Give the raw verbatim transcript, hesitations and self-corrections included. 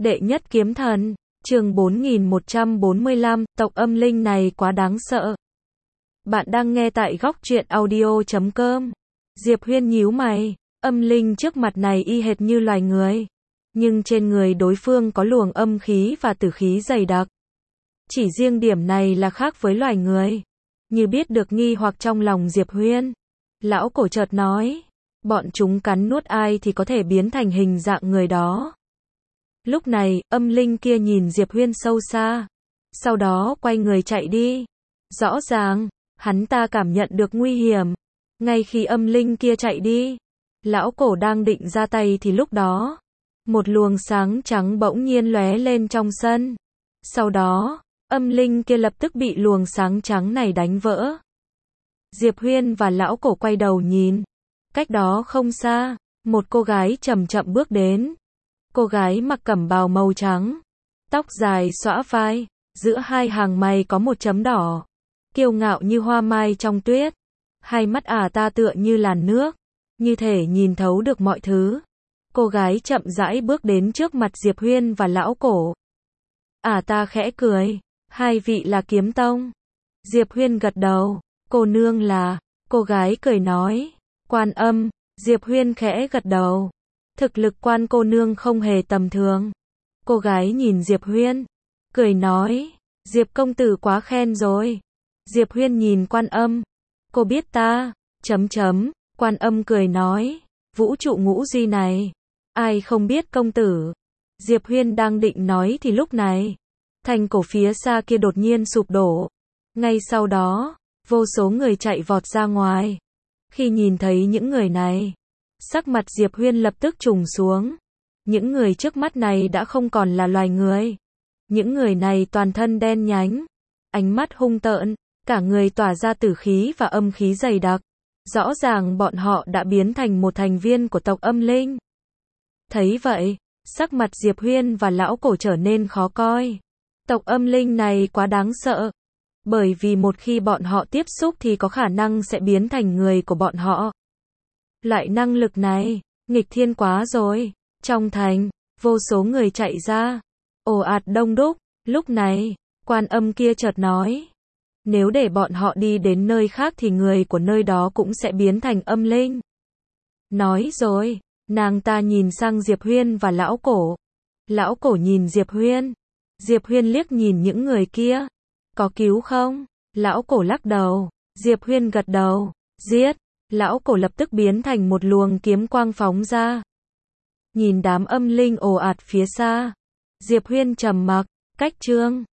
Đệ nhất kiếm thần, chương bốn nghìn một trăm bốn mươi lăm, tộc âm linh này quá đáng sợ. Bạn đang nghe tại góc truyện audio chấm com. Diệp Huyên nhíu mày, âm linh trước mặt này y hệt như loài người. Nhưng trên người đối phương có luồng âm khí và tử khí dày đặc. Chỉ riêng điểm này là khác với loài người. Như biết được nghi hoặc trong lòng Diệp Huyên, lão cổ chợt nói, bọn chúng cắn nuốt ai thì có thể biến thành hình dạng người đó. Lúc này, âm linh kia nhìn Diệp Huyên sâu xa, sau đó quay người chạy đi. Rõ ràng, hắn ta cảm nhận được nguy hiểm. Ngay khi âm linh kia chạy đi, lão cổ đang định ra tay thì lúc đó, một luồng sáng trắng bỗng nhiên lóe lên trong sân. Sau đó, âm linh kia lập tức bị luồng sáng trắng này đánh vỡ. Diệp Huyên và lão cổ quay đầu nhìn. Cách đó không xa, một cô gái chậm chậm bước đến. Cô gái mặc cẩm bào màu trắng, tóc dài xõa vai, giữa hai hàng mày có một chấm đỏ, kiêu ngạo như hoa mai trong tuyết. Hai mắt ả ta tựa như làn nước, như thể nhìn thấu được mọi thứ. Cô gái chậm rãi bước đến trước mặt Diệp Huyên và lão cổ. Ả ta khẽ cười, hai vị là kiếm tông. Diệp Huyên gật đầu, cô nương là, cô gái cười nói, Quan Âm. Diệp Huyên khẽ gật đầu. Thực lực Quan cô nương không hề tầm thường. Cô gái nhìn Diệp Huyên, cười nói, Diệp công tử quá khen rồi. Diệp Huyên nhìn Quan Âm, cô biết ta, chấm chấm, Quan Âm cười nói, vũ trụ ngũ duy này, ai không biết công tử. Diệp Huyên đang định nói thì lúc này, thành cổ phía xa kia đột nhiên sụp đổ. Ngay sau đó, vô số người chạy vọt ra ngoài. Khi nhìn thấy những người này, sắc mặt Diệp Huyên lập tức trùng xuống. Những người trước mắt này đã không còn là loài người. Những người này toàn thân đen nhánh, ánh mắt hung tợn, cả người tỏa ra tử khí và âm khí dày đặc. Rõ ràng bọn họ đã biến thành một thành viên của tộc âm linh. Thấy vậy, sắc mặt Diệp Huyên và lão cổ trở nên khó coi. Tộc âm linh này quá đáng sợ. Bởi vì một khi bọn họ tiếp xúc thì có khả năng sẽ biến thành người của bọn họ. Loại năng lực này, nghịch thiên quá rồi. Trong thành, vô số người chạy ra, ồ ạt đông đúc. Lúc này, Quan Âm kia chợt nói, nếu để bọn họ đi đến nơi khác thì người của nơi đó cũng sẽ biến thành âm linh. Nói rồi, nàng ta nhìn sang Diệp Huyên và lão cổ. Lão cổ nhìn Diệp Huyên. Diệp Huyên liếc nhìn những người kia. Có cứu không? Lão cổ lắc đầu. Diệp Huyên gật đầu. Giết! Lão cổ lập tức biến thành một luồng kiếm quang phóng ra. Nhìn đám âm linh ồ ạt phía xa, Diệp Huyên trầm mặc. Cách chương